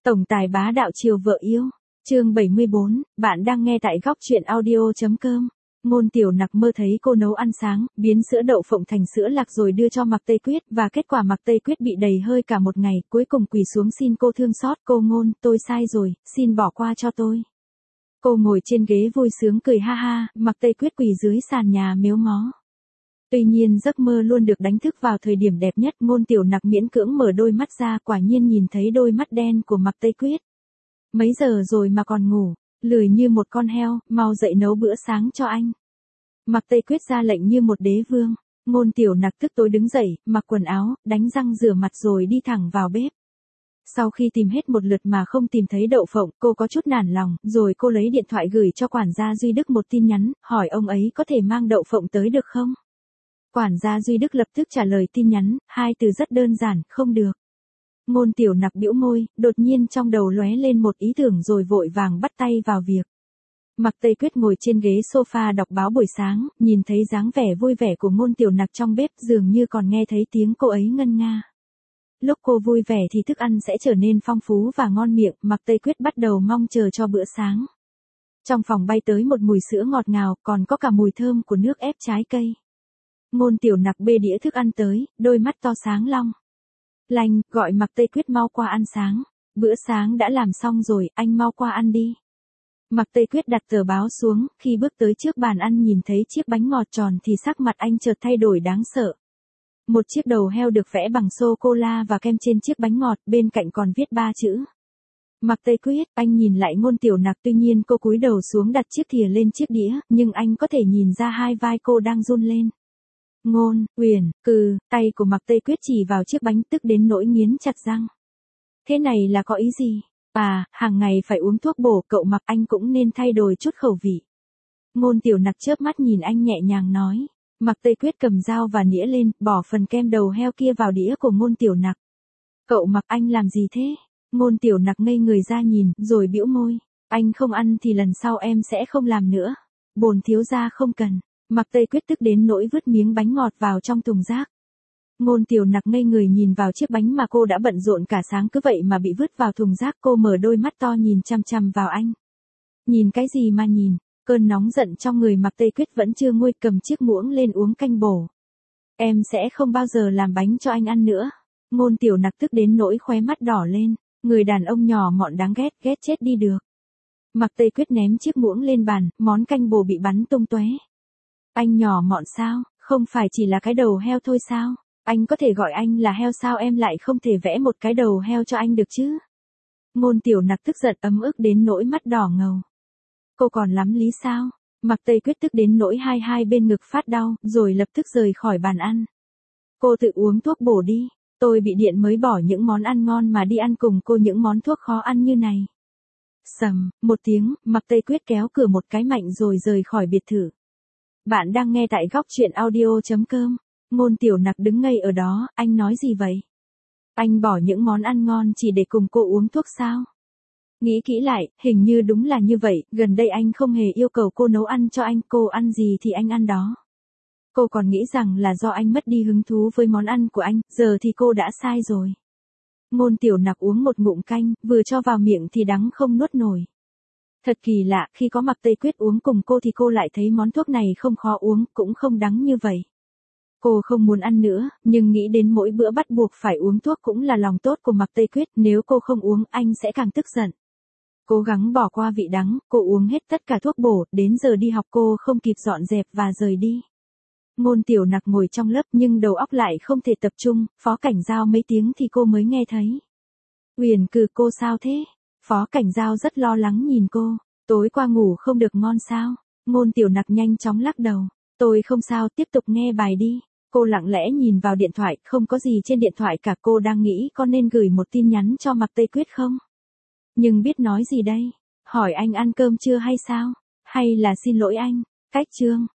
Tổng tài bá đạo chiều vợ yêu. Chương 74, bạn đang nghe tại góc truyện audio.com. Ngôn Tiểu Nặc mơ thấy cô nấu ăn sáng, biến sữa đậu phộng thành sữa lạc rồi đưa cho Mạc Tây Quyết, và kết quả Mạc Tây Quyết bị đầy hơi cả một ngày, cuối cùng quỳ xuống xin cô thương xót. Cô Ngôn, tôi sai rồi, xin bỏ qua cho tôi. Cô ngồi trên ghế vui sướng cười ha ha, Mạc Tây Quyết quỳ dưới sàn nhà mếu mó. Tuy nhiên giấc mơ luôn được đánh thức vào thời điểm đẹp nhất. Ngôn Tiểu Nặc miễn cưỡng mở đôi mắt ra, quả nhiên nhìn thấy đôi mắt đen của Mạc Tây Quyết. Mấy giờ rồi mà còn ngủ, lười như một con heo, mau dậy nấu bữa sáng cho anh. Mạc Tây Quyết ra lệnh như một đế vương. Ngôn Tiểu Nặc tức tối đứng dậy, mặc quần áo, đánh răng rửa mặt rồi đi thẳng vào bếp. Sau khi tìm hết một lượt mà không tìm thấy đậu phộng, cô có chút nản lòng, rồi cô lấy điện thoại gửi cho quản gia Duy Đức một tin nhắn, hỏi ông ấy có thể mang đậu phộng tới được không? Quản gia Duy Đức lập tức trả lời tin nhắn, hai từ rất đơn giản, không được. Ngôn Tiểu Nặc bĩu môi, đột nhiên trong đầu lóe lên một ý tưởng rồi vội vàng bắt tay vào việc. Mạc Tây Quyết ngồi trên ghế sofa đọc báo buổi sáng, nhìn thấy dáng vẻ vui vẻ của Ngôn Tiểu Nặc trong bếp, dường như còn nghe thấy tiếng cô ấy ngân nga. Lúc cô vui vẻ thì thức ăn sẽ trở nên phong phú và ngon miệng, Mạc Tây Quyết bắt đầu mong chờ cho bữa sáng. Trong phòng bay tới một mùi sữa ngọt ngào, còn có cả mùi thơm của nước ép trái cây. Ngôn Tiểu Nặc bê đĩa thức ăn tới, đôi mắt to sáng long lanh, gọi Mạc Tây Quyết mau qua ăn sáng. Bữa sáng đã làm xong rồi, anh mau qua ăn đi. Mạc Tây Quyết đặt tờ báo xuống, khi bước tới trước bàn ăn nhìn thấy chiếc bánh ngọt tròn thì sắc mặt anh chợt thay đổi đáng sợ. Một chiếc đầu heo được vẽ bằng sô-cô-la và kem trên chiếc bánh ngọt, bên cạnh còn viết 3 chữ. Mạc Tây Quyết, anh nhìn lại Ngôn Tiểu Nặc, tuy nhiên cô cúi đầu xuống đặt chiếc thìa lên chiếc đĩa, nhưng anh có thể nhìn ra hai vai cô đang run lên. Ngôn, Uyển, tay của Mạc Tây Quyết chỉ vào chiếc bánh tức đến nỗi nghiến chặt răng. Thế này là có ý gì? Hàng ngày phải uống thuốc bổ, cậu Mạc anh cũng nên thay đổi chút khẩu vị. Ngôn Tiểu Nặc chớp mắt nhìn anh nhẹ nhàng nói. Mạc Tây Quyết cầm dao và nĩa lên, bỏ phần kem đầu heo kia vào đĩa của Ngôn Tiểu Nặc. Cậu Mạc anh làm gì thế? Ngôn Tiểu Nặc ngây người ra nhìn, rồi bĩu môi. Anh không ăn thì lần sau em sẽ không làm nữa. Bồn thiếu gia không cần. Mạc Tây Quyết tức đến nỗi vứt miếng bánh ngọt vào trong thùng rác. Ngôn Tiểu Nặc ngây người nhìn vào chiếc bánh mà cô đã bận rộn cả sáng, cứ vậy mà bị vứt vào thùng rác. Cô mở đôi mắt to nhìn chằm chằm vào anh. Nhìn cái gì mà nhìn? Cơn nóng giận trong người Mạc Tây Quyết vẫn chưa nguôi, cầm chiếc muỗng lên uống canh bổ. Em sẽ không bao giờ làm bánh cho anh ăn nữa. Ngôn Tiểu Nặc tức đến nỗi khóe mắt đỏ lên. Người đàn ông nhỏ mọn đáng ghét, ghét chết đi được. Mạc Tây Quyết ném chiếc muỗng lên bàn, món canh bổ bị bắn tung tóe. Anh nhỏ mọn sao? Không phải chỉ là cái đầu heo thôi sao? Anh có thể gọi anh là heo sao em lại không thể vẽ một cái đầu heo cho anh được chứ? Ngôn Tiểu Nặc tức giận ấm ức đến nỗi mắt đỏ ngầu. Cô còn lắm lý sao? Mạc Tây Quyết tức đến nỗi hai bên ngực phát đau, rồi lập tức rời khỏi bàn ăn. Cô tự uống thuốc bổ đi, tôi bị điện mới bỏ những món ăn ngon mà đi ăn cùng cô những món thuốc khó ăn như này. Sầm, một tiếng, Mạc Tây Quyết kéo cửa một cái mạnh rồi rời khỏi biệt thự. Bạn đang nghe tại góc truyện audio.com. Ngôn Tiểu Nặc đứng ngây ở đó, anh nói gì vậy? Anh bỏ những món ăn ngon chỉ để cùng cô uống thuốc sao? Nghĩ kỹ lại, hình như đúng là như vậy, gần đây anh không hề yêu cầu cô nấu ăn cho anh, cô ăn gì thì anh ăn đó. Cô còn nghĩ rằng là do anh mất đi hứng thú với món ăn của anh, giờ thì cô đã sai rồi. Ngôn Tiểu Nặc uống một ngụm canh, vừa cho vào miệng thì đắng không nuốt nổi. Thật kỳ lạ, khi có Mạc Tây Quyết uống cùng cô thì cô lại thấy món thuốc này không khó uống, cũng không đắng như vậy. Cô không muốn ăn nữa, nhưng nghĩ đến mỗi bữa bắt buộc phải uống thuốc cũng là lòng tốt của Mạc Tây Quyết, nếu cô không uống anh sẽ càng tức giận. Cố gắng bỏ qua vị đắng, cô uống hết tất cả thuốc bổ, đến giờ đi học cô không kịp dọn dẹp và rời đi. Ngôn Tiểu Nặc ngồi trong lớp nhưng đầu óc lại không thể tập trung, Phó Cảnh Giao mấy tiếng thì cô mới nghe thấy. Uyển, cô sao thế? Phó Cảnh Giao rất lo lắng nhìn cô, tối qua ngủ không được ngon sao? Ngôn Tiểu Nặc nhanh chóng lắc đầu, tôi không sao, tiếp tục nghe bài đi. Cô lặng lẽ nhìn vào điện thoại, không có gì trên điện thoại cả, cô đang nghĩ có nên gửi một tin nhắn cho Mạc Tây Quyết không? Nhưng biết nói gì đây? Hỏi anh ăn cơm chưa hay sao? Hay là xin lỗi anh? Cách chương